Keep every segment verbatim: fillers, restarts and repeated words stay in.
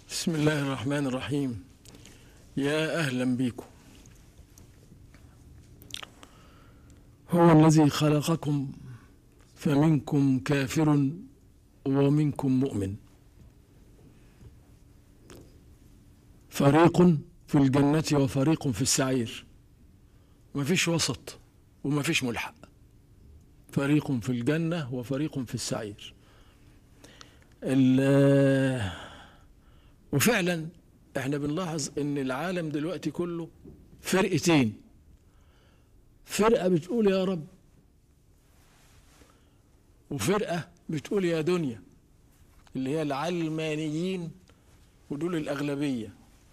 بسم الله الرحمن الرحيم. يا أهلا بكم. هو الذي خلقكم فمنكم كافر ومنكم مؤمن، فريق في الجنة وفريق في السعير، ما فيش وسط وما فيش ملحق، فريق في الجنة وفريق في السعير. وفعلا احنا بنلاحظ ان العالم دلوقتي كله فرقتين، فرقة بتقول يا رب وفرقة بتقول يا دنيا، اللي هي العلمانيين، ودول الأغلبية.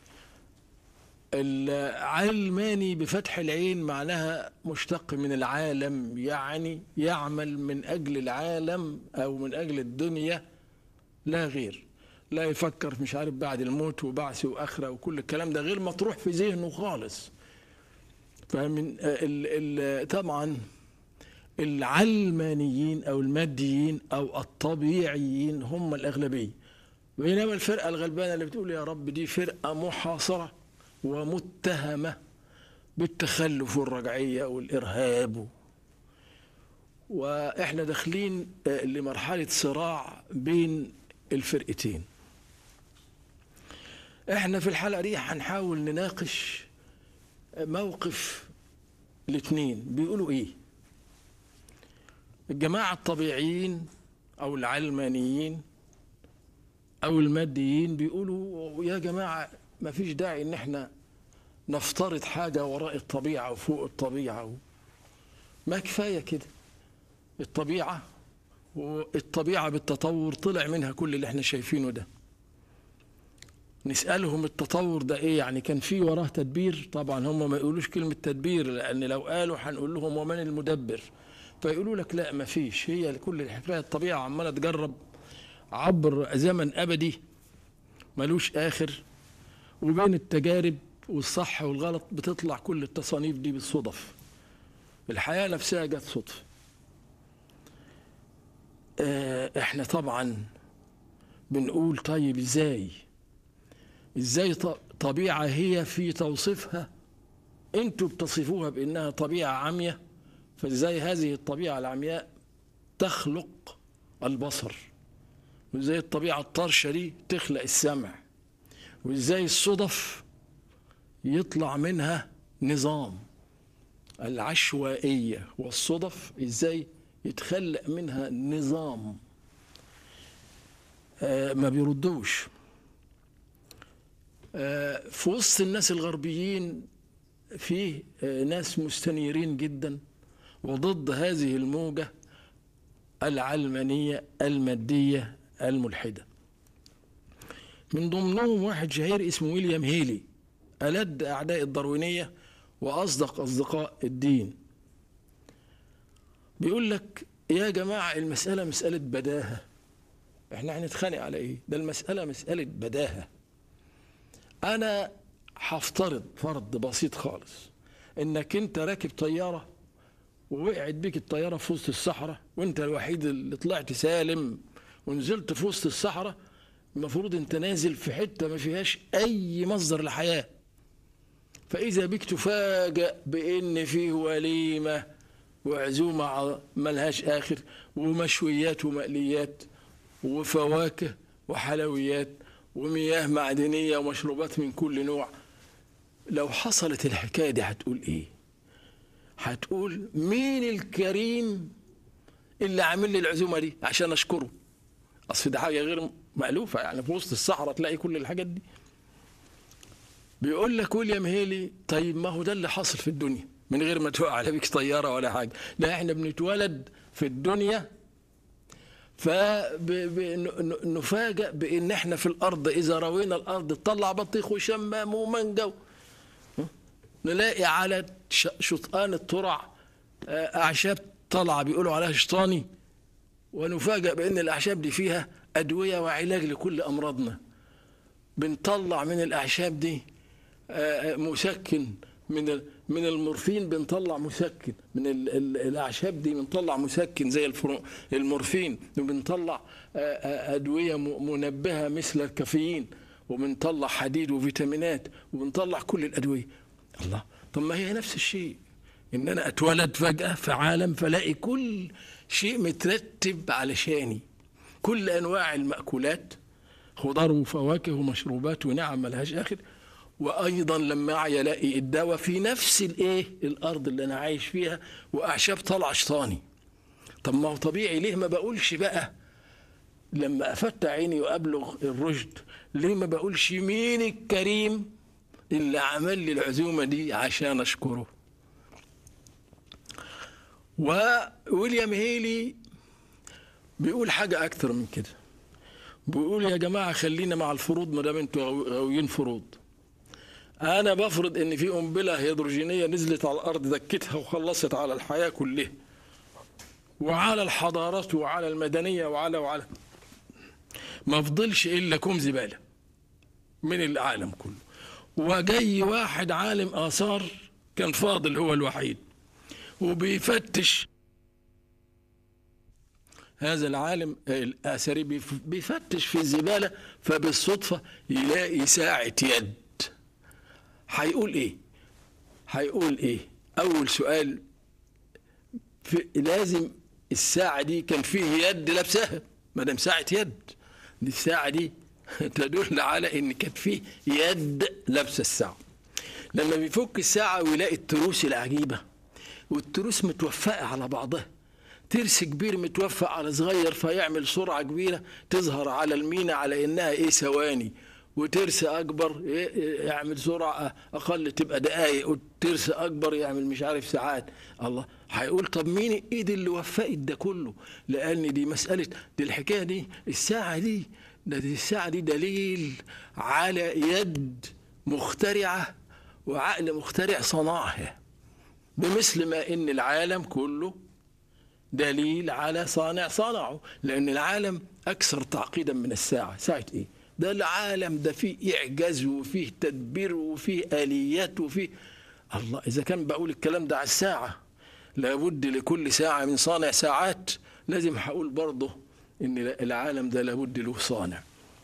العلماني بفتح العين معناها مشتق من العالم، يعني يعمل من أجل العالم أو من أجل الدنيا لا غير، لا يفكر مش عارف بعد الموت وبعث وآخرة وكل الكلام ده غير مطروح في ذهنه خالص. فمن ال ال طبعا العلمانيين أو الماديين أو الطبيعيين هم الأغلبية، بينما الفرقة الغلبانة اللي بتقول يا رب دي فرقة محاصرة ومتهمة بالتخلف والرجعية والإرهاب، وإحنا داخلين لمرحلة صراع بين الفرقتين. إحنا في الحلقة دي هنحاول نناقش موقف الاثنين بيقولوا إيه. الجماعة الطبيعيين أو العلمانيين أو الماديين بيقولوا يا جماعة ما فيش داعي إن إحنا نفترض حاجة وراء الطبيعة وفوق الطبيعة، ما كفاية كده. الطبيعة والطبيعة بالتطور طلع منها كل اللي احنا شايفينه ده. نسألهم التطور ده ايه؟ يعني كان في وراه تدبير؟ طبعا هم ما يقولوش كلمة تدبير، لأن لو قالوا هنقول لهم ومن المدبر، فيقولوا لك لا ما فيش، هي كل الحكاية الطبيعة عمالة تجرب عبر زمن أبدي ملوش آخر، وبين التجارب والصح والغلط بتطلع كل التصانيف دي بالصدف. الحياة نفسها جت صدفة. اه احنا طبعا بنقول طيب ازاي ازاي طبيعة هي في توصيفها انتوا بتصفوها بانها طبيعة عمياء، فازاي هذه الطبيعة العمياء تخلق البصر، وازاي الطبيعة الطرشة دي تخلق السمع، وازاي الصدف يطلع منها نظام. العشوائية والصدف ازاي يتخلق منها نظام. آه ما بيردوش. آه في وسط الناس الغربيين فيه آه ناس مستنيرين جدا وضد هذه الموجة العلمانية المادية الملحدة. من ضمنهم واحد شهير اسمه ويليام هيلي، ألد أعداء الداروينية وأصدق أصدقاء الدين. بيقول لك يا جماعة المسألة مسألة بداهة، احنا هنتخانق على ايه؟ ده المسألة مسألة بداهة. أنا هفترض فرض بسيط خالص إنك أنت راكب طيارة ووقعت بيك الطيارة في وسط الصحراء، وأنت الوحيد اللي طلعت سالم ونزلت في وسط الصحراء. المفروض أنت نازل في حتة ما فيهاش أي مصدر لحياة، فإذا بك تفاجأ بإن فيه وليمة وعزومة ملهاش آخر، ومشويات ومقليات وفواكه وحلويات ومياه معدنية ومشروبات من كل نوع. لو حصلت الحكاية دي هتقول إيه؟ هتقول مين الكريم اللي عامل لي العزومة دي عشان أشكره؟ أصل ده حاجة غير مألوفة، يعني في وسط الصحراء تلاقي كل الحاجات دي. بيقول لك ويليام هيلي طيب ما هو ده اللي حاصل في الدنيا من غير ما توقع على بيك طيارة ولا حاجة. لا احنا بنتولد في الدنيا فنفاجأ بان احنا في الارض اذا روينا الارض تطلع بطيخ وشمام ومانجا، نلاقي على شطآن الترع اعشاب طالعه بيقولوا عليها شطاني، ونفاجأ بان الاعشاب دي فيها ادوية وعلاج لكل امراضنا. بنطلع من الاعشاب دي مسكن، من من المورفين بنطلع مسكن، من الاعشاب دي بنطلع مسكن زي المورفين، وبنطلع ادويه منبهه مثل الكافيين، وبنطلع حديد وفيتامينات وبنطلع كل الأدوية. الله، طب ما هي نفس الشيء، إن أنا أتولد فجأة في عالم فلاقي كل شيء مترتب علشاني، كل أنواع المأكولات، خضار وفواكه ومشروبات ونعم ملهاش آخر. وأيضا لما أعي ألاقي الدواء في نفس الإيه الأرض اللي أنا عايش فيها، وأعشاب طالعة شطاني. طب ما هو طبيعي، ليه ما بقولش بقى لما أفتح عيني وأبلغ الرشد، ليه ما بقولش مين الكريم اللي عمل لي العزومة دي عشان أشكره؟ وويليام هيلي بيقول حاجة أكثر من كده، بيقول يا جماعة خلينا مع الفروض ما دام انتوا غاويين فروض. أنا بفرض إن في قنبلة هيدروجينية نزلت على الأرض دكتها وخلصت على الحياة كلها وعلى الحضارات وعلى المدنية وعلى وعلى ما فضلش إلا كوم زبالة من العالم كله. وجاي واحد عالم آثار كان فاضل هو الوحيد، وبيفتش هذا العالم الآثري بيفتش في الزبالة، فبالصدفة يلاقي ساعة يد. هيقول إيه؟ هيقول إيه؟ أول سؤال، في لازم الساعة دي كان فيه يد لابسها، ما دام ساعة يد، دي الساعة دي تدل على إن كان فيه يد لابسة الساعة. لما بيفك الساعة ويلاقي التروس العجيبة، والتروس متوفقة على بعضها، ترس كبير متوفق على صغير فيعمل سرعة كبيرة تظهر على المينا على إنها إيه ثواني، وترس أكبر يعمل سرعة أقل تبقى دقايق، وترس أكبر يعمل مش عارف ساعات. الله، هيقول طب مين إيد اللي وفقت ده كله؟ لأن دي مسألة، دي الحكاية دي الساعة دي ده دي الساعة دي دليل على يد مخترعة وعقل مخترع صنعها، بمثل ما إن العالم كله دليل على صانع صنعه. لأن العالم أكثر تعقيدا من الساعة. ساعة إيه؟ ده العالم ده فيه إعجاز وفيه تدبير وفيه آليات وفيه الله. إذا كان بقول الكلام ده على الساعة، لابد لكل ساعة من صانع ساعات، لازم هقول برضه إن العالم ده لابد له صانع.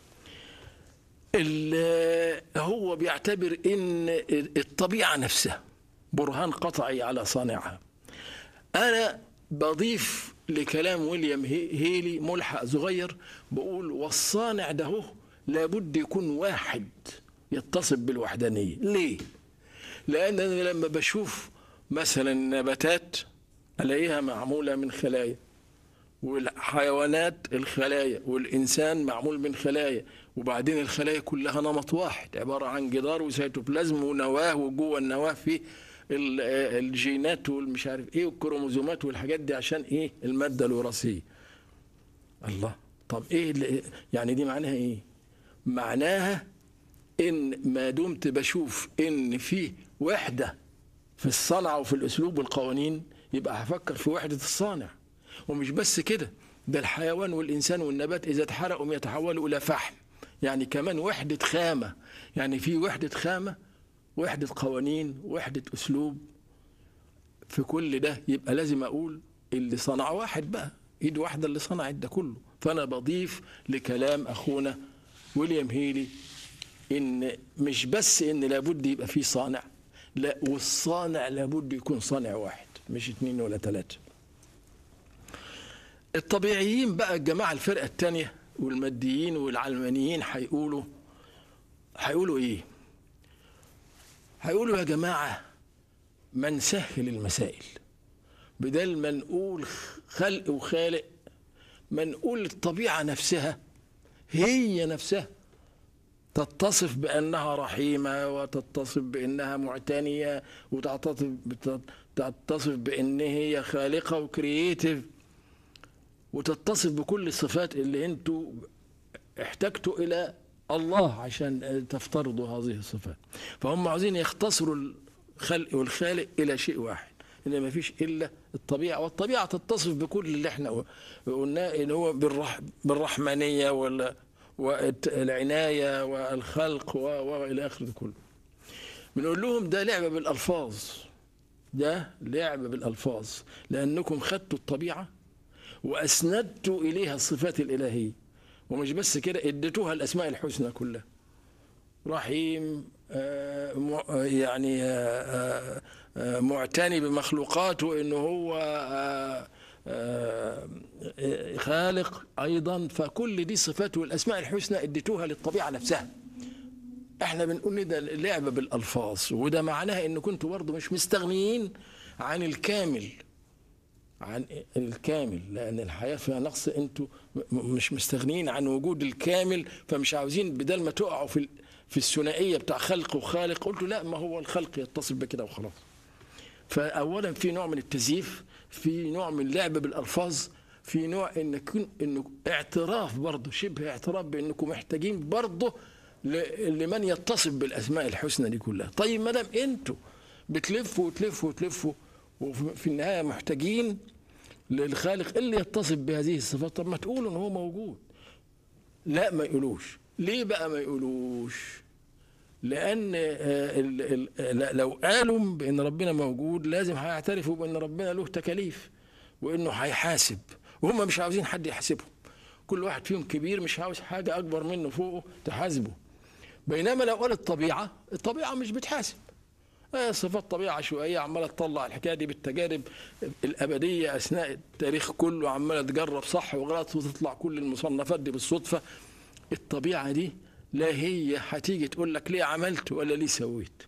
هو بيعتبر إن الطبيعة نفسها برهان قطعي على صانعها. أنا بضيف لكلام ويليام هيلي ملحق صغير، بقول والصانع ده هو لابد يكون واحد يتصف بالوحدانية. ليه؟ لأن أنا لما بشوف مثلا نباتات ألاقيها معمولة من خلايا، والحيوانات الخلايا، والإنسان معمول من خلايا، وبعدين الخلايا كلها نمط واحد عبارة عن جدار وسيتوبلازم ونواة، وجوه النواة فيه الجينات والمش عارف ايه والكروموزومات والحاجات دي عشان ايه؟ المادة الوراثية. الله، طب ايه يعني دي معناها ايه؟ معناها ان ما دمت بشوف ان في وحدة في الصنعة وفي الاسلوب والقوانين، يبقى هفكر في وحدة الصانع. ومش بس كده، ده الحيوان والإنسان والنبات إذا اتحرقوا يتحولوا إلى فحم، يعني كمان وحدة خامة، يعني في وحدة خامة، وحدة قوانين، وحدة أسلوب في كل ده. يبقى لازم أقول اللي صنع واحد بقى، إيد واحدة اللي صنعت ده كله. فأنا بضيف لكلام أخونا ويليام هيلي إن مش بس إن لابد يبقى فيه صانع، لا، والصانع لابد يكون صانع واحد مش اتنين ولا تلاتة. الطبيعيين بقى الجماعة الفرقة التانية والماديين والعلمانيين هيقولوا هيقولوا إيه؟ هيقولوا يا جماعة ما نسهل المسائل، بدل ما نقول خلق وخالق، ما نقول الطبيعة نفسها هي نفسها تتصف بأنها رحيمة، وتتصف بأنها معتنية، وتتصف بأن هي خالقة وكرييتيف، وتتصف بكل الصفات اللي انتوا احتجتوا إلى الله عشان تفترضوا هذه الصفات. فهم عاوزين يختصروا الخلق والخالق إلى شيء واحد، إن ما فيش إلا الطبيعة، والطبيعة تتصف بكل اللي احنا قلناه، إن هو بالرح بالرحمانية والعناية والخلق وإلى آخره ده كله. بنقول لهم ده لعبة بالألفاظ، ده لعبة بالألفاظ، لأنكم خدتوا الطبيعة وأسندتوا إليها الصفات الإلهية، ومش بس كده اديتوها الأسماء الحسنى كلها. رحيم، آه، م- يعني آه، آه، معتني بمخلوقاته، انه هو آه، آه، آه، خالق ايضا. فكل دي صفات والاسماء الحسنى اديتوها للطبيعه نفسها. احنا بنقول إن ده لعبه بالالفاظ، وده معناها ان كنتوا برضه مش مستغنيين عن الكامل، عن الكامل، لان الحياه فيها نقص. انتوا م- مش مستغنيين عن وجود الكامل، فمش عاوزين بدل ما تقعوا في ال- في الثنائيه بتاع خلق وخالق، قلتوا لا، ما هو الخلق يتصل بكده وخلاص. فاولا في نوع من التزييف، في نوع من اللعب بالالفاظ، في نوع انك انه اعتراف برضه، شبه اعتراف بانكم محتاجين برضه ل- لمن يتصف بالاسماء الحسنى دي كلها. طيب ما دام انتوا بتلفوا وتلفوا وتلفوا وفي النهايه محتاجين للخالق اللي يتصف بهذه الصفات، طب ما تقولوا ان هو موجود. لا، ما يقولوش. ليه بقى ما يقولوش؟ لان آه، ال- ال- لا- لو قالوا بان ربنا موجود لازم هيعترفوا بان ربنا له تكاليف وانه هيحاسب، وهم مش عاوزين حد يحاسبهم. كل واحد فيهم كبير، مش عاوز حاجه اكبر منه فوقه تحاسبه. بينما لو قال الطبيعه، الطبيعه مش بتحاسب. آه، صفات طبيعه عشوائيه عماله تطلع الحكايه دي بالتجارب الابديه اثناء التاريخ كله، عماله تجرب صح وغلط وتطلع كل المصنفات دي بالصدفه. الطبيعه دي لا هي هتيجي تقول لك ليه عملت ولا ليه سويت.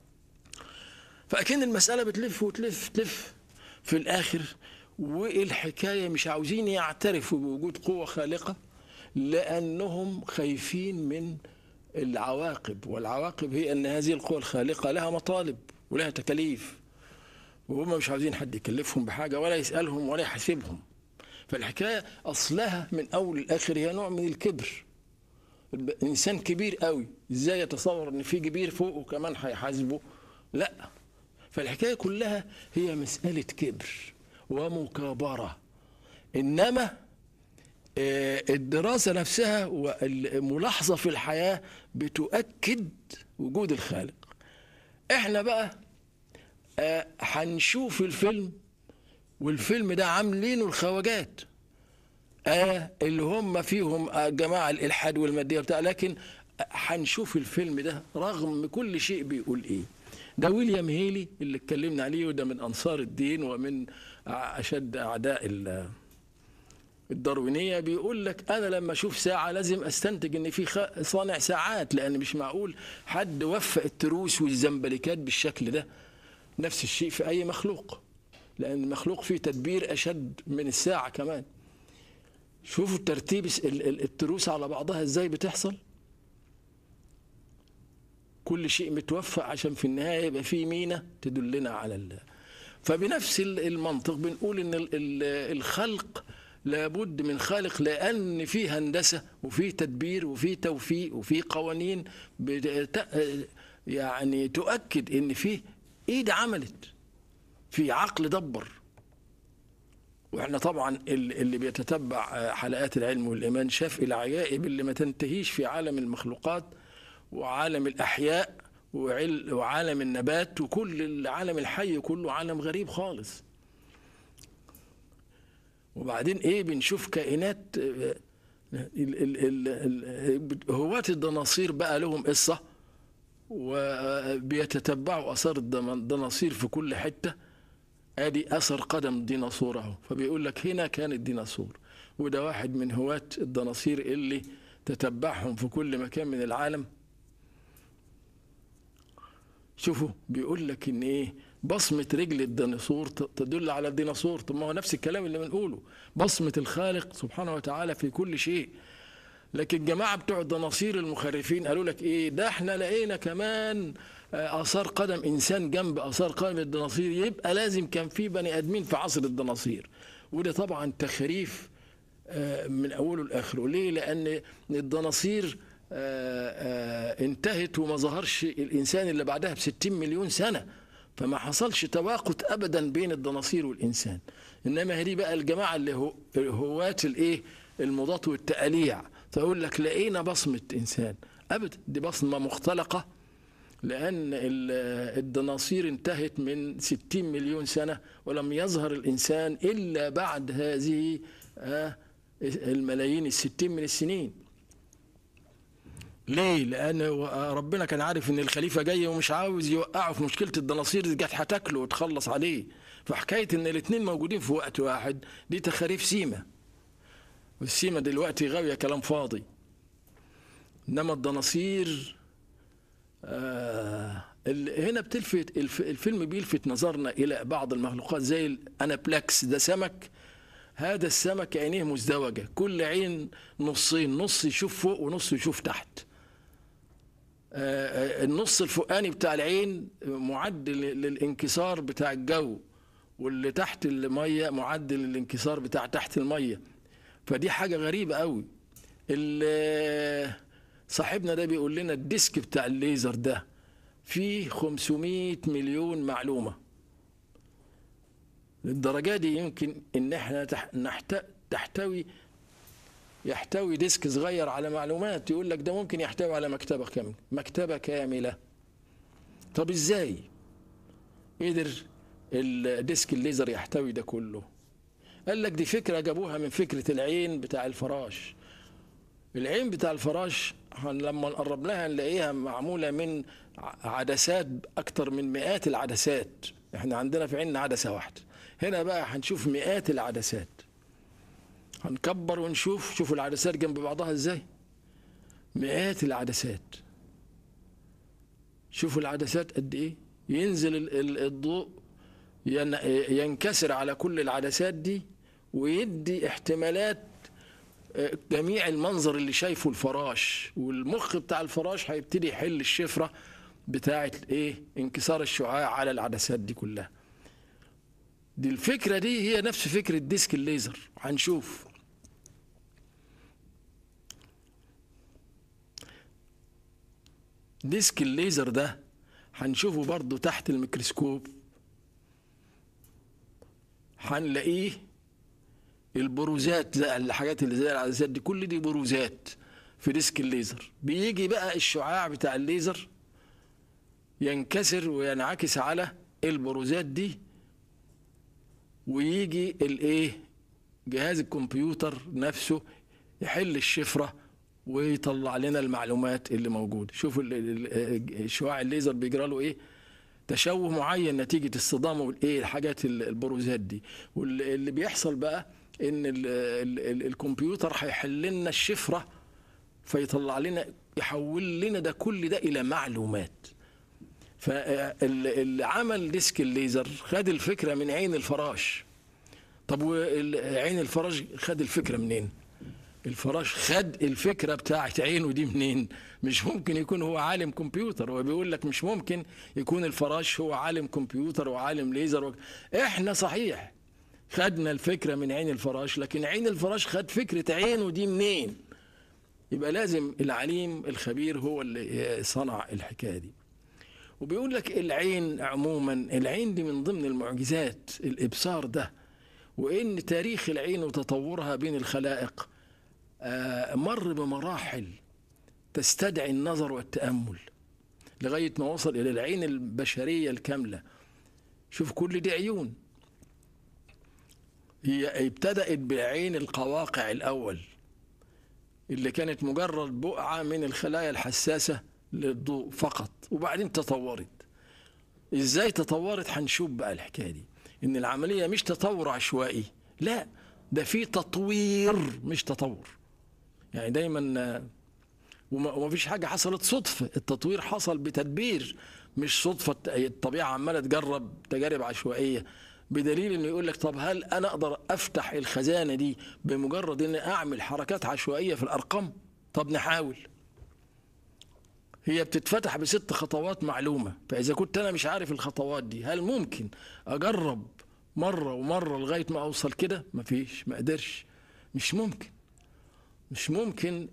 فأكن المسألة بتلف وتلف تلف في الآخر، والحكاية مش عاوزين يعترفوا بوجود قوة خالقة لأنهم خايفين من العواقب. والعواقب هي أن هذه القوة الخالقة لها مطالب ولها تكاليف، وهم مش عاوزين حد يكلفهم بحاجة ولا يسألهم ولا يحاسبهم. فالحكاية أصلها من أول الآخر هي نوع من الكبر. الإنسان كبير قوي، إزاي يتصور أن في كبير فوقه كمان هيحاسبه؟ لا. فالحكاية كلها هي مسألة كبر ومكابرة. إنما آه، الدراسة نفسها والملاحظة في الحياة بتؤكد وجود الخالق. احنا بقى آه، هنشوف الفيلم، والفيلم ده عاملينه الخواجات آه اللي هم فيهم آه جماعة الإلحاد والمادية بتاع، لكن هنشوف الفيلم ده رغم كل شيء بيقول إيه. ده ويليام هيلي اللي اتكلمنا عليه، وده من أنصار الدين ومن أشد أعداء الداروينية. بيقول لك أنا لما أشوف ساعة لازم أستنتج إن في صانع ساعات، لأن مش معقول حد وفق التروس والزنبلكات بالشكل ده. نفس الشيء في أي مخلوق، لأن المخلوق فيه تدبير أشد من الساعة كمان. شوفوا الترتيب التروس على بعضها ازاي بتحصل، كل شيء متوفق عشان في النهايه يبقى فيه مينا تدلنا على الله. فبنفس المنطق بنقول ان الخلق لابد من خالق، لان فيه هندسه وفيه تدبير وفيه توفيق وفيه قوانين يعني تؤكد ان فيه ايد عملت، في عقل دبر. واحنا طبعا اللي بيتتبع حلقات العلم والإيمان شاف العجائب اللي ما تنتهيش في عالم المخلوقات وعالم الأحياء وعالم النبات، وكل العالم الحي كله عالم غريب خالص. وبعدين ايه، بنشوف كائنات هواة الدناصير بقى لهم قصة، وبيتتبعوا أثار الدناصير في كل حتة. ادي اثر قدم ديناصور اهو، فبيقول لك هنا كان الديناصور. وده واحد من هواة الدناصير اللي تتبعهم في كل مكان من العالم. شوفوا بيقول لك ان ايه، بصمة رجل الديناصور تدل على الديناصور. طب ما هو نفس الكلام اللي بنقوله، بصمة الخالق سبحانه وتعالى في كل شيء. لكن الجماعة بتوع الدناصير المخرفين قالوا لك ايه، ده احنا لقينا كمان آثار قدم إنسان جنب آثار قدم الدناصير، يبقى لازم كان في بني آدمين في عصر الدناصير. وده طبعا تخريف من أوله لآخره. ليه؟ لأن الدناصير انتهت وما ظهرش الإنسان اللي بعدها بستين مليون سنة، فما حصلش تواقت أبدا بين الدناصير والإنسان. إنما هذه بقى الجماعة اللي هو هواة الإيه، المضاد والتأليع، فيقول لك لقينا بصمة إنسان. أبدا، دي بصمة مختلقة، لأن الدناصير انتهت من ستين مليون سنة، ولم يظهر الإنسان إلا بعد هذه الملايين الستين من السنين. ليه؟ لان ربنا كان عارف ان الخليفه جاي ومش عاوز يوقعه في مشكله الدناصير دي، كانت هتاكله وتخلص عليه. فحكايه ان الاثنين موجودين في وقت واحد دي تخاريف سيما، والسيما دلوقتي غاويه كلام فاضي. انما الدناصير آه هنا بتلفت الفيلم بيلفت نظرنا الى بعض المخلوقات زي الانابلاكس، ده سمك. هذا السمك عينيه مزدوجه، كل عين نصين، نص يشوف فوق ونص يشوف تحت. النص الفوقاني بتاع العين معدل للانكسار بتاع الجو، واللي تحت الميه معدل للانكسار بتاع تحت الميه. فدي حاجه غريبه قوي. صاحبنا ده بيقول لنا الديسك بتاع الليزر ده فيه خمسمائة مليون معلومه. للدرجه دي يمكن ان احنا تحتوي يحتوي ديسك صغير على معلومات. يقول لك ده ممكن يحتوي على مكتبة كاملة، مكتبة كاملة. طب ازاي قدر الديسك الليزر يحتوي ده كله؟ قال لك دي فكرة جابوها من فكرة العين بتاع الفراش. العين بتاع الفراش لما نقرب لها نلاقيها معمولة من عدسات أكتر من مئات العدسات. احنا عندنا في عيننا عدسة واحدة، هنا بقى هنشوف مئات العدسات. هنكبر ونشوف، شوفوا العدسات جنب بعضها ازاي، مئات العدسات. شوفوا العدسات قد ايه، ينزل الضوء ينكسر على كل العدسات دي ويدي احتمالات جميع المنظر اللي شايفه الفراش. والمخ بتاع الفراش هيبتدي يحل الشفرة بتاعة ايه انكسار الشعاع على العدسات دي كلها. دي الفكرة دي هي نفس فكرة ديسك الليزر. هنشوف ديسك الليزر ده هنشوفه برضو تحت الميكروسكوب، هنلاقيه البروزات، زي الحاجات اللي زي العدسات دي، كل دي بروزات في ديسك الليزر. بيجي بقى الشعاع بتاع الليزر ينكسر وينعكس على البروزات دي، ويجي الايه جهاز الكمبيوتر نفسه يحل الشفرة ويطلع لنا المعلومات اللي موجودة. شوفوا الشعاع الليزر بيجرى له ايه تشوه معين نتيجة اصطدامه بالايه الحاجات البروزات دي. واللي بيحصل بقى ان ال ال الكمبيوتر هيحل لنا الشفرة فيطلع لنا، يحول لنا ده كل ده الى معلومات. فاللي عمل ديسك الليزر خد الفكرة من عين الفراش. طب وعين الفراش خد الفكرة منين؟ الفراش خد الفكرة بتاعت عينه دي منين؟ مش ممكن يكون هو عالم كمبيوتر. هو بيقول لك مش ممكن يكون الفراش هو عالم كمبيوتر وعالم ليزر و... احنا صحيح خدنا الفكرة من عين الفراش، لكن عين الفراش خد فكرة عينه دي منين؟ يبقى لازم العليم الخبير هو اللي صنع الحكاية دي. وبيقول لك العين عموما، العين دي من ضمن المعجزات، الإبصار ده، وإن تاريخ العين وتطورها بين الخلائق مر بمراحل تستدعي النظر والتأمل لغاية ما وصل إلى العين البشرية الكاملة. شوف كل دي عيون، هي ابتدأت بعين القواقع الأول اللي كانت مجرد بقعة من الخلايا الحساسة للضوء فقط، وبعدين تطورت. ازاي تطورت؟ هنشوف بقى الحكاية دي، ان العملية مش تطور عشوائي، لا ده في تطوير مش تطور. يعني دايما وما فيش حاجة حصلت صدفة، التطوير حصل بتدبير، مش صدفة الطبيعة عمالة تجرب تجارب عشوائية. بدليل انه يقول لك طب هل انا اقدر افتح الخزانة دي بمجرد اني اعمل حركات عشوائية في الارقام؟ طب نحاول. هي بتتفتح بست خطوات معلومة، فاذا كنت انا مش عارف الخطوات دي هل ممكن اجرب مرة ومرة لغاية ما اوصل كده؟ مفيش، ما قدرش، مش ممكن مش ممكن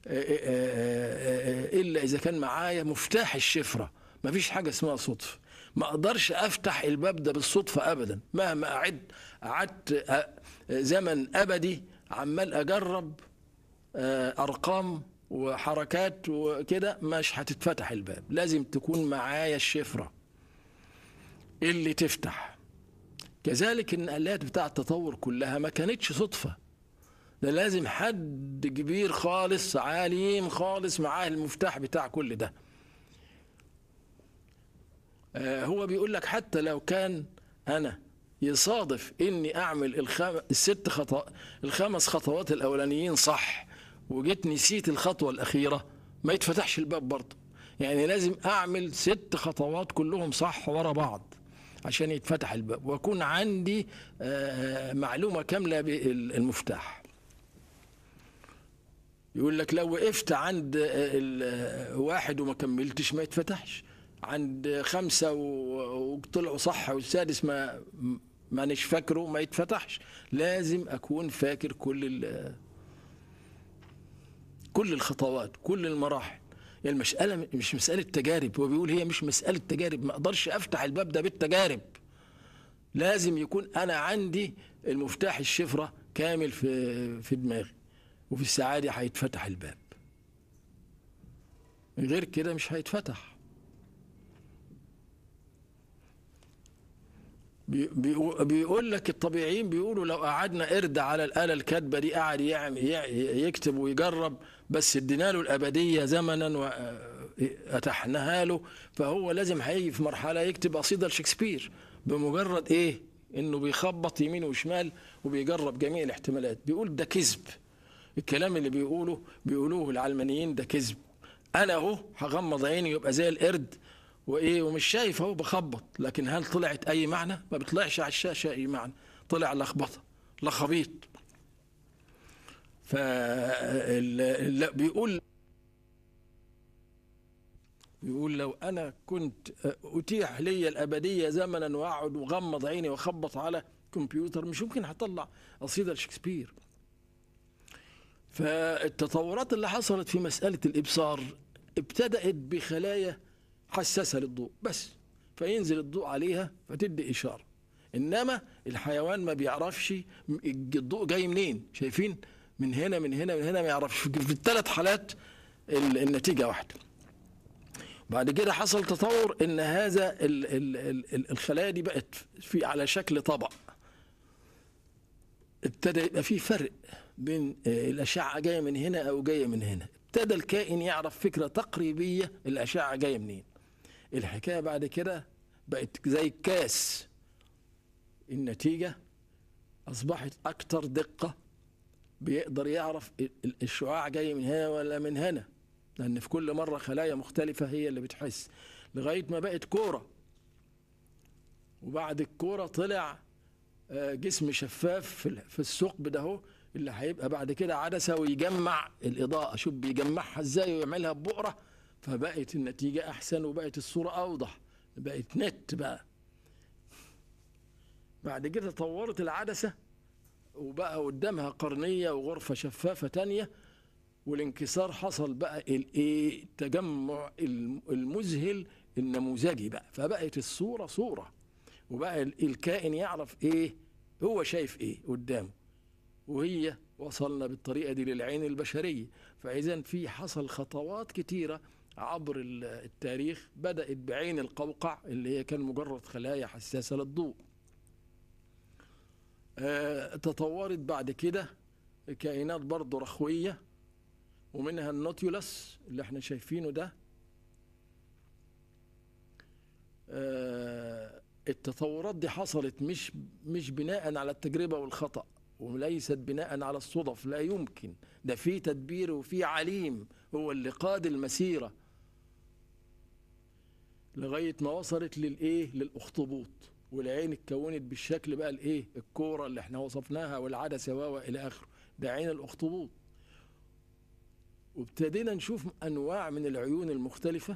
الا اذا كان معايا مفتاح الشفرة. مفيش حاجة اسمها صدفة، ما اقدرش افتح الباب ده بالصدفة ابدا. مهما قعدت قعدت زمن ابدي عمال اجرب ارقام وحركات وكده، مش هتتفتح الباب. لازم تكون معايا الشفرة اللي تفتح. كذلك النقلات بتاع التطور كلها ما كانتش صدفة. ده لازم حد كبير خالص عالم خالص معاه المفتاح بتاع كل ده. آه هو بيقول لك حتى لو كان انا يصادف اني اعمل الخم... الست خطوات الخمس خطوات الاولانيين صح، وجيت نسيت الخطوة الاخيرة، ما يتفتحش الباب برضه. يعني لازم اعمل ست خطوات كلهم صح ورا بعض عشان يتفتح الباب، واكون عندي آه معلومة كاملة بالمفتاح. يقول لك لو وقفت عند واحد وما كملتش ما يتفتحش، عند خمسة وطلعوا صح والسادس ما مانيش فاكره ما يتفتحش. لازم أكون فاكر كل كل الخطوات كل المراحل. يعني المسألة مش مسألة تجارب، هو بيقول هي مش مسألة تجارب، ما أقدرش أفتح الباب ده بالتجارب. لازم يكون أنا عندي المفتاح الشفرة كامل في في دماغي، وفي السعادة هيتفتح الباب، غير كده مش هيتفتح. بيقول لك الطبيعيين بيقولوا لو قعدنا قرد على الآلة الكاتبة دي قاعد يكتب ويجرب، بس ادينا له الأبدية زمنا وأتحناها له، فهو لازم هيجي في مرحلة يكتب قصيدة لشكسبير بمجرد إيه؟ إنه بيخبط يمين وشمال وبيجرب جميع الاحتمالات. بيقول ده كذب، الكلام اللي بيقوله بيقولوه العلمانيين ده كذب. أنا أهو هغمض عيني يبقى زي القرد وايه ومش شايف اهو بخبط، لكن هل طلعت اي معنى؟ ما بيطلعش على الشاشه اي معنى، طلع لخبطه لخبيط. ف بيقول بيقول لو انا كنت اتيح لي الابديه زمنا واقعد وغمض عيني واخبط على كمبيوتر مش ممكن هطلع قصيده لشكسبير. فالتطورات اللي حصلت في مساله الابصار ابتدات بخلايا حساسة للضوء بس، فينزل الضوء عليها فتدي إشارة. إنما الحيوان ما بيعرفش الضوء جاي منين، شايفين من هنا من هنا من هنا، ما يعرفش. في الثلاث حالات النتيجة واحدة. بعد كده حصل تطور إن هذا الخلايا دي بقت في على شكل طبق، ابتدى يبقى في فرق بين الأشعة جاية من هنا أو جاية من هنا. ابتدى الكائن يعرف فكرة تقريبية الأشعة جاية منين. الحكاية بعد كده بقت زي الكاس، النتيجة أصبحت أكتر دقة، بيقدر يعرف الشعاع جاي من هنا ولا من هنا، لأن في كل مرة خلايا مختلفة هي اللي بتحس، لغاية ما بقت كورة. وبعد الكورة طلع جسم شفاف في الثقب ده هو اللي هيبقى بعد كده عدسة ويجمع الإضاءة. شوف بيجمعها ازاي ويعملها ببؤرة، فبقت النتيجة أحسن وبقت الصورة أوضح، بقت نت بقى. بعد كده طورت العدسة وبقى قدامها قرنية وغرفة شفافة تانية، والانكسار حصل بقى الايه التجمع المذهل النموذجي بقى، فبقت الصورة صورة، وبقى الكائن يعرف ايه هو شايف ايه قدامه. وهي وصلنا بالطريقة دي للعين البشرية. فإذا في حصل خطوات كتيرة عبر التاريخ، بدأت بعين القوقع اللي هي كان مجرد خلايا حساسة للضوء. آه تطورت بعد كده كائنات برضو رخوية، ومنها النوتيولس اللي احنا شايفينه ده. آه التطورات دي حصلت مش مش بناء على التجربة والخطأ، وليست بناء على الصدف، لا يمكن، ده في تدبير وفي عليم هو اللي قاد المسيرة لغاية ما وصلت للايه للاخطبوط، والعين اتكونت بالشكل بقى الايه الكورة اللي احنا وصفناها والعدسة و الى اخره، ده عين الاخطبوط. وابتدينا نشوف انواع من العيون المختلفة،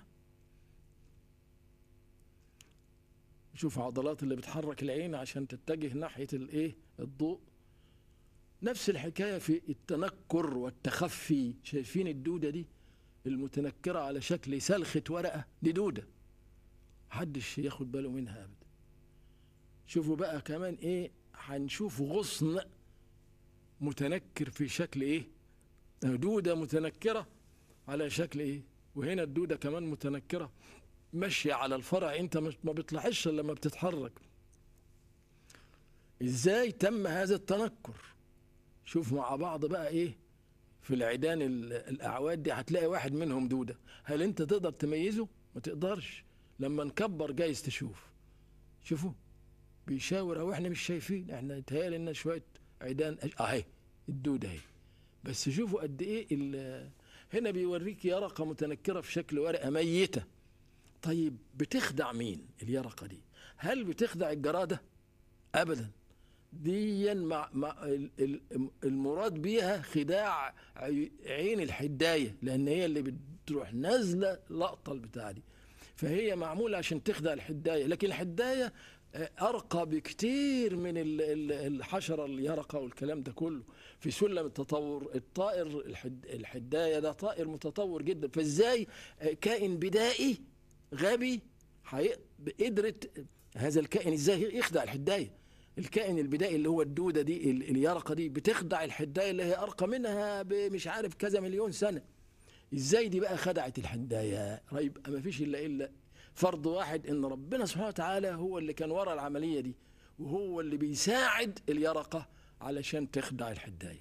نشوف عضلات اللي بتحرك العين عشان تتجه ناحية الايه الضوء. نفس الحكاية في التنكر والتخفي، شايفين الدودة دي المتنكرة على شكل سلخة ورقة، دي دودة محدش ياخد باله منها أبدا. شوفوا بقى كمان ايه، هنشوف غصن متنكر في شكل ايه، دودة متنكرة على شكل ايه، وهنا الدودة كمان متنكرة ماشية على الفرع، انت ما بتلاحظش لما بتتحرك. ازاي تم هذا التنكر؟ شوف مع بعض بقى ايه في العيدان الاعواد دي، هتلاقي واحد منهم دوده. هل انت تقدر تميزه؟ ما تقدرش. لما نكبر جايز تشوف. شوفوا بيشاور اهو، احنا مش شايفين، احنا يتهيألي لنا شويه عيدان اهي الدوده اهي. بس شوفوا قد ايه هنا بيوريك يرقه متنكره في شكل ورقه ميته. طيب بتخدع مين اليرقه دي؟ هل بتخدع الجراده؟ ابدا. ديا مع مع المراد بيها خداع عين الحدايه، لان هي اللي بتروح نازله لقطه البتاع دي، فهي معموله عشان تخدع الحدايه. لكن الحدايه ارقى بكتير من الحشره اليرقه والكلام ده كله في سلم التطور. الطائر الحدايه ده طائر متطور جدا، فازاي كائن بدائي غبي قدرت هذا الكائن ازاي يخدع الحدايه؟ الكائن البدائي اللي هو الدوده دي اليرقه دي بتخدع الحدايه اللي هي ارقى منها بمش عارف كذا مليون سنه. ازاي دي بقى خدعت الحدايه؟ يبقى ما فيش الا الا فرض واحد، ان ربنا سبحانه وتعالى هو اللي كان ورا العمليه دي، وهو اللي بيساعد اليرقه علشان تخدع الحدايه.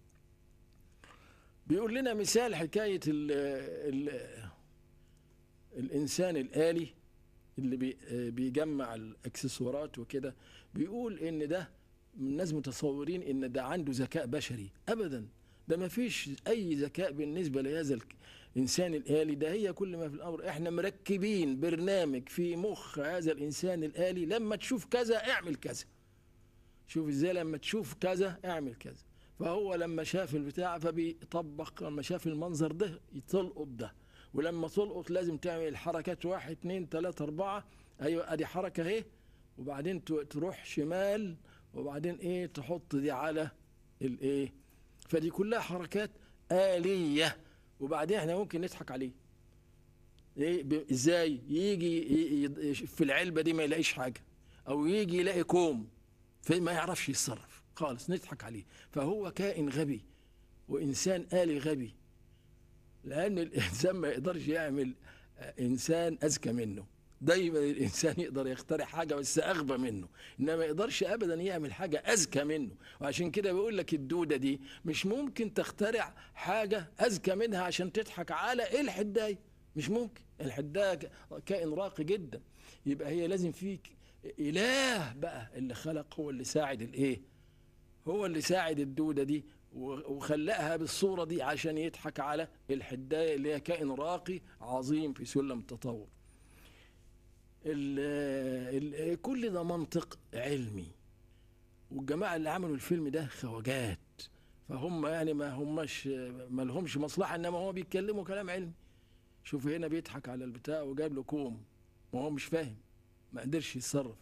بيقول لنا مثال حكايه ال ال الانسان الآلي اللي بي بيجمع الاكسسوارات وكده. بيقول ان ده الناس متصورين ان ده عنده ذكاء بشري. ابدا، ده ما فيش اي ذكاء بالنسبه لهذا الانسان الآلي. ده هي كل ما في الامر احنا مركبين برنامج في مخ هذا الانسان الآلي، لما تشوف كذا اعمل كذا. شوف ازاي، لما تشوف كذا اعمل كذا. فهو لما شاف البتاع فبيطبق، لما شاف المنظر ده تلقط ده، ولما تلقط لازم تعمل الحركات واحد اتنين تلاتة اربعة. ايوه ادي حركة اهي، وبعدين تروح شمال، وبعدين ايه تحط دي على الايه. فدي كلها حركات آلية. وبعدين احنا ممكن نضحك عليه. ايه ازاي يجي في العلبة دي ما يلاقيش حاجة، او يجي يلاقي كوم فما يعرفش يتصرف خالص، نضحك عليه. فهو كائن غبي وانسان آلي غبي، لأن الإنسان ما يقدرش يعمل إنسان أذكى منه. دايما الإنسان يقدر يخترع حاجة بس أغبى منه، إنما ما يقدرش أبدا يعمل حاجة أذكى منه. وعشان كده بيقول لك الدودة دي مش ممكن تخترع حاجة أذكى منها عشان تضحك على الحداية. مش ممكن. الحداية كائن راقي جدا، يبقى هي لازم فيك إله بقى اللي خلق، هو اللي ساعد الإيه، هو اللي ساعد الدودة دي وخلقها بالصورة دي عشان يضحك على الحداية اللي هي كائن راقي عظيم في سلم التطور. ال ال كل ده منطق علمي، والجماعة اللي عملوا الفيلم ده خواجات، فهم يعني ما هماش ما لهمش مصلحة، انما هو بيتكلموا كلام علمي. شوف هنا بيضحك على البتاع وجاب له كوم وهو مش فاهم، ما قدرش يتصرف،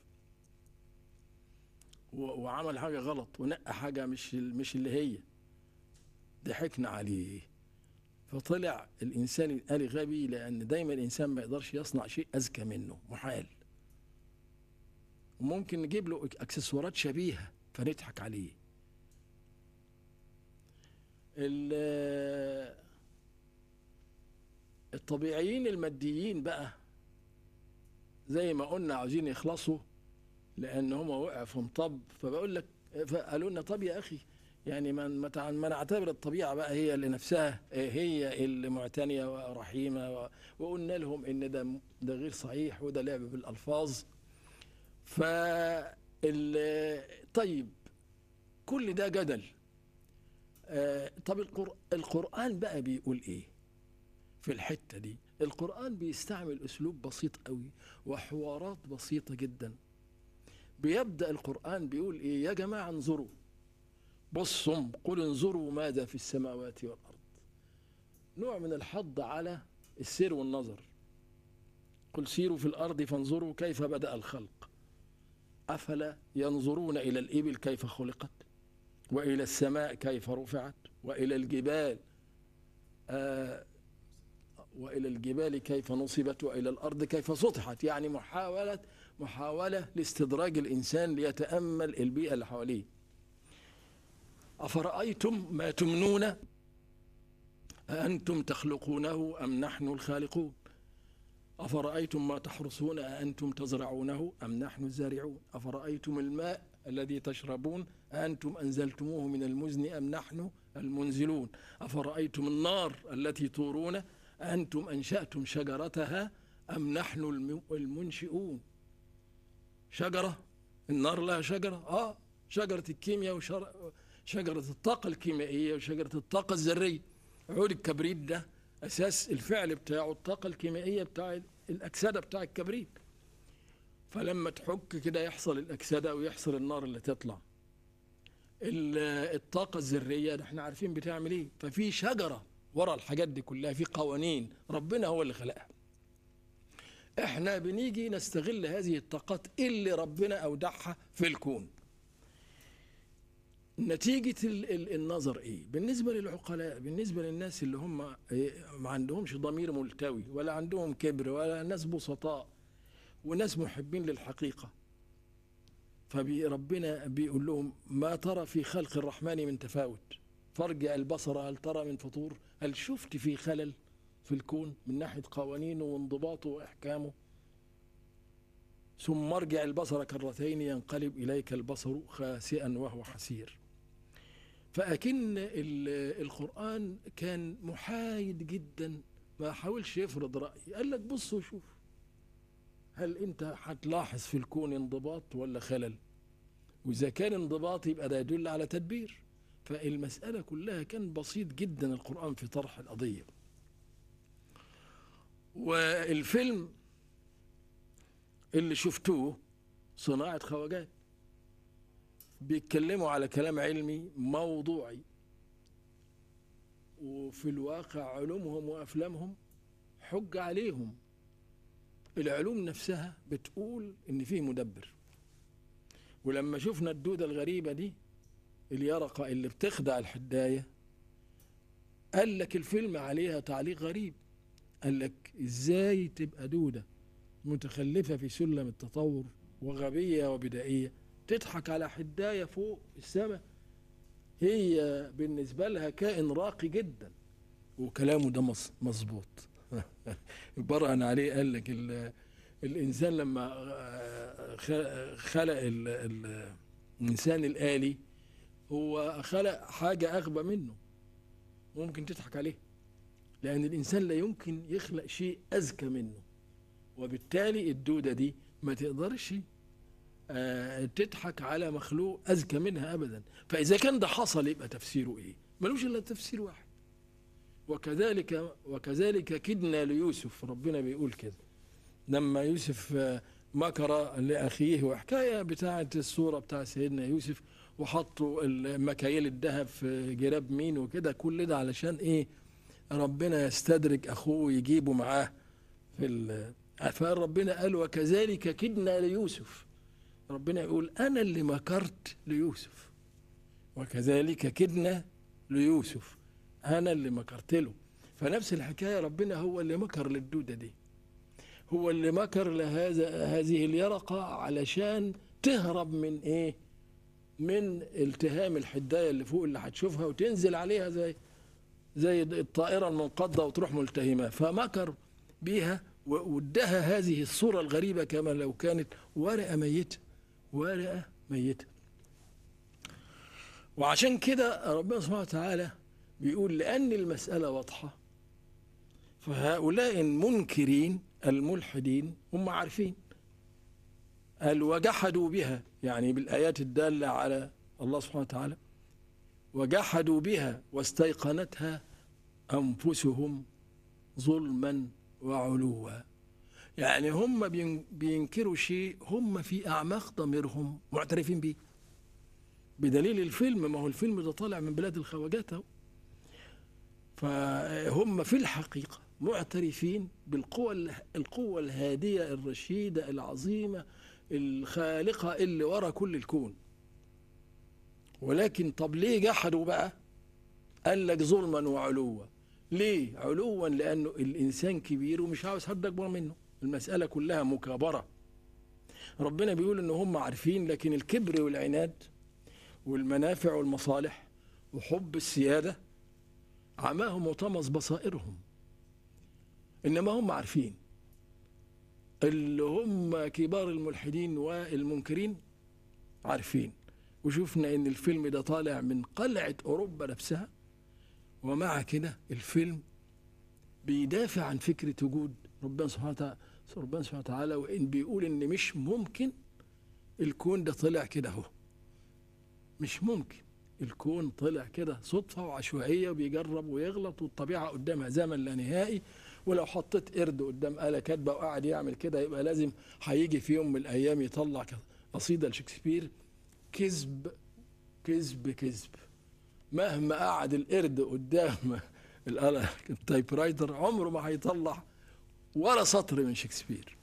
وعمل حاجة غلط ونقى حاجة مش مش اللي هي. ضحكنا عليه، فطلع الإنسان الآلي غبي، لأن دايما الإنسان ما يقدرش يصنع شيء أذكى منه، محال. وممكن نجيب له أكسسوارات شبيهة فنضحك عليه. الطبيعيين الماديين بقى زي ما قلنا عاوزين يخلصوا، لأن هم وقعوا في مطب. فبقول لك، فقالوا لنا طب يا أخي يعني ما ما نعتبر الطبيعة بقى هي اللي نفسها هي اللي معتنية ورحيمة، وقلنا لهم إن ده ده غير صحيح، وده لعب بالألفاظ. ف طيب كل ده جدل. طب القرآن بقى بيقول إيه في الحتة دي؟ القرآن بيستعمل أسلوب بسيط قوي وحوارات بسيطة جدا. بيبدأ القرآن بيقول إيه؟ يا جماعة انظروا، بصوا، قل انظروا ماذا في السماوات والأرض. نوع من الحض على السير والنظر. قل سيروا في الأرض فانظروا كيف بدأ الخلق، أفلا ينظرون إلى الإبل كيف خلقت، وإلى السماء كيف رفعت، وإلى الجبال آه وإلى الجبال كيف نصبت، وإلى الأرض كيف سطحت. يعني محاولة محاولة لاستدراج الإنسان ليتأمل البيئة اللي حواليه. أفرأيتم ما تمنون أأنتم تخلقونه أم نحن الخالقون، أفرأيتم ما تحرثون أأنتم تزرعونه أم نحن الزارعون، أفرأيتم الماء الذي تشربون أنتم أنزلتموه من المزن أم نحن المنزلون أفرأيتم النار التي تورون أنتم أنشأتم شجرتها أم نحن المنشئون. شجرة، النار لها شجرة، آه شجرة الكيمياء وشجرة الطاقة الكيميائية وشجرة الطاقة الذرية. عود الكبريت ده أساس الفعل بتاعه الطاقة الكيميائية بتاع الأكسدة بتاع الكبريت، فلما تحك كده يحصل الأكسدة ويحصل النار اللي تطلع. الطاقة الذرية احنا عارفين بتعمل ايه. ففي شجرة ورا الحاجات دي كلها، في قوانين ربنا هو اللي خلقها. احنا بنيجي نستغل هذه الطاقات اللي ربنا أودعها في الكون. نتيجة النظر ايه بالنسبة للعقلاء، بالنسبة للناس اللي هم ما عندهمش ضمير ملتوي ولا عندهم كبر ولا ناس بسطاء وناس محبين للحقيقة، فربنا بيقول لهم ما ترى في خلق الرحمن من تفاوت فارجع البصر هل ترى من فطور. هل شفت في خلل في الكون من ناحية قوانينه وانضباطه وإحكامه؟ ثم ارجع البصر كرتين ينقلب إليك البصر خاسئا وهو حسير. فأكن القرآن كان محايد جدا، ما حاولش يفرض رأي، قال لك بص وشوف هل انت هتلاحظ في الكون انضباط ولا خلل، واذا كان انضباط يبقى ده يدل على تدبير. فالمسألة كلها كان بسيط جدا القرآن في طرح القضية. والفيلم اللي شفتوه صناعة خواجات، بيتكلموا على كلام علمي موضوعي، وفي الواقع علومهم وأفلامهم حج عليهم. العلوم نفسها بتقول إن فيه مدبر. ولما شفنا الدودة الغريبة دي اليرقة اللي بتخدع الحداية، قال لك الفيلم عليها تعليق غريب، قال لك إزاي تبقى دودة متخلفة في سلم التطور وغبية وبدائية تضحك على حداية فوق السماء، هي بالنسبة لها كائن راقي جدا. وكلامه ده مظبوط برهن عليه. قال لك الإنسان لما خلق الإنسان الآلي هو خلق حاجة أغبى منه ممكن تضحك عليه، لأن الإنسان لا يمكن يخلق شيء أذكى منه، وبالتالي الدودة دي ما تقدرش تضحك على مخلوق أذكى منها أبدا. فإذا كان ده حصل يبقى تفسيره إيه؟ ملوش إلا تفسير واحد. وكذلك وكذلك كدنا ليوسف، ربنا بيقول كده لما يوسف مكر لأخيه، وحكاية بتاعة الصورة بتاع سيدنا يوسف وحطوا مكاييل الذهب في جراب مين وكده، كل ده علشان إيه؟ ربنا يستدرك أخوه ويجيبه معاه في ال... فربنا قال وكذلك كدنا ليوسف. ربنا يقول أنا اللي مكرت ليوسف، وكذلك كدنا ليوسف، أنا اللي مكرت له. فنفس الحكاية ربنا هو اللي مكر للدودة دي، هو اللي مكر لهذا هذه اليرقة علشان تهرب من إيه؟ من التهام الحداية اللي فوق اللي هتشوفها وتنزل عليها زي زي الطائرة المنقضة وتروح ملتهمة. فمكر بيها وادها هذه الصورة الغريبة كما لو كانت ورقة ميتة، ورقة ميتة. وعشان كده ربنا سبحانه وتعالى بيقول لأن المسألة واضحة، فهؤلاء المنكرين الملحدين هم عارفين. قال وجحدوا بها، يعني بالآيات الدالة على الله سبحانه وتعالى، وجحدوا بها واستيقنتها أنفسهم ظلما وعلوا. يعني هم بينكروا شيء هم في أعماق ضميرهم معترفين به، بدليل الفيلم. ما هو الفيلم ده طالع من بلاد الخواجات اهو. فهم في الحقيقة معترفين بالقوة القوة الهادية الرشيدة العظيمة الخالقة اللي ورا كل الكون. ولكن طب ليه جحدوا بقى؟ قال لك ظلما وعلوا. ليه علوا؟ لأنه الإنسان كبير ومش عاوز حد أكبر منه، المسألة كلها مكابرة. ربنا بيقول إن هم عارفين، لكن الكبر والعناد والمنافع والمصالح وحب السيادة عماهم وطمس بصائرهم. إنما هم عارفين، اللي هم كبار الملحدين والمنكرين عارفين، وشفنا ان الفيلم ده طالع من قلعة اوروبا نفسها، ومع كده الفيلم بيدافع عن فكرة وجود ربنا سبحانه وتعالى ربنا سبحانه وتعالى، وان بيقول ان مش ممكن الكون ده طلع كده اهو، مش ممكن الكون طلع كده صدفة وعشوائية وبيجرب ويغلط، والطبيعة قدامها زمن لا نهائي، ولو حطيت قرد قدام آلة كاتبة وقعد يعمل كده يبقى لازم هيجي في يوم من الأيام يطلع قصيدة لشكسبير. كذب كذب كذب. مهما قعد القرد قدام الآلة التايب رايتر عمره ما هيطلع ولا سطر من شكسبير،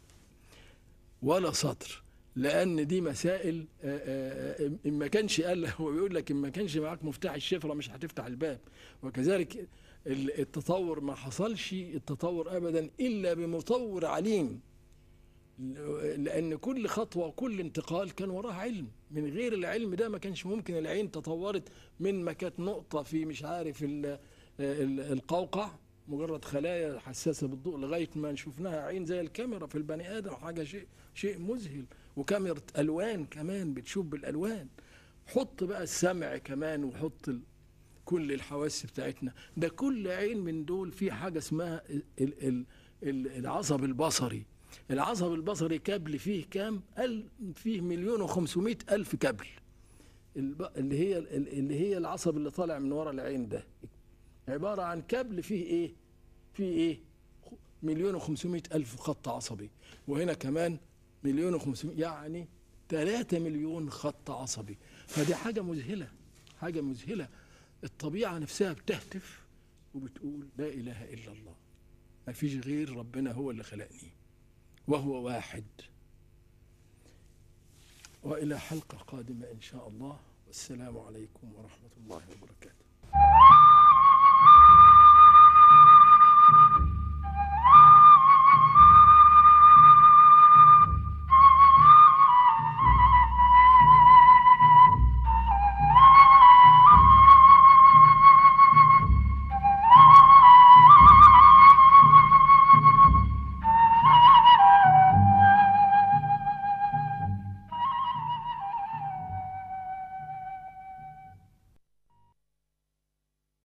ولا سطر، لأن دي مسائل إن ما كانش قال، هو بيقول لك إن ما كانش معاك مفتاح الشفرة مش هتفتح الباب. وكذلك التطور ما حصلش التطور أبدا إلا بمطور عليم، لأن كل خطوة وكل انتقال كان وراها علم. من غير العلم ده ما كانش ممكن العين تطورت من ما كانت نقطة في مش عارف القوقع مجرد خلايا حساسة بالضوء لغاية ما شفناها عين زي الكاميرا في البني آدم، حاجة شيء شيء مذهل. وكاميرا ألوان كمان بتشوف بالألوان. حط بقى السمع كمان، وحط كل الحواس بتاعتنا. ده كل عين من دول في حاجة اسمها العصب البصري. العصب البصري كابل فيه كام؟ قال فيه مليون وخمسمائة ألف كابل، اللي هي اللي هي العصب اللي طالع من ورا العين ده عبارة عن كابل فيه ايه؟ فيه ايه؟ مليون وخمسمائة ألف خط عصبي، وهنا كمان مليون وخمسمائة، يعني ثلاثة مليون خط عصبي. فدي حاجة مذهلة، حاجة مذهلة. الطبيعة نفسها بتهتف وبتقول لا إله إلا الله، ما فيش غير ربنا هو اللي خلقني وهو واحد. وإلى حلقة قادمة إن شاء الله، والسلام عليكم ورحمة الله وبركاته.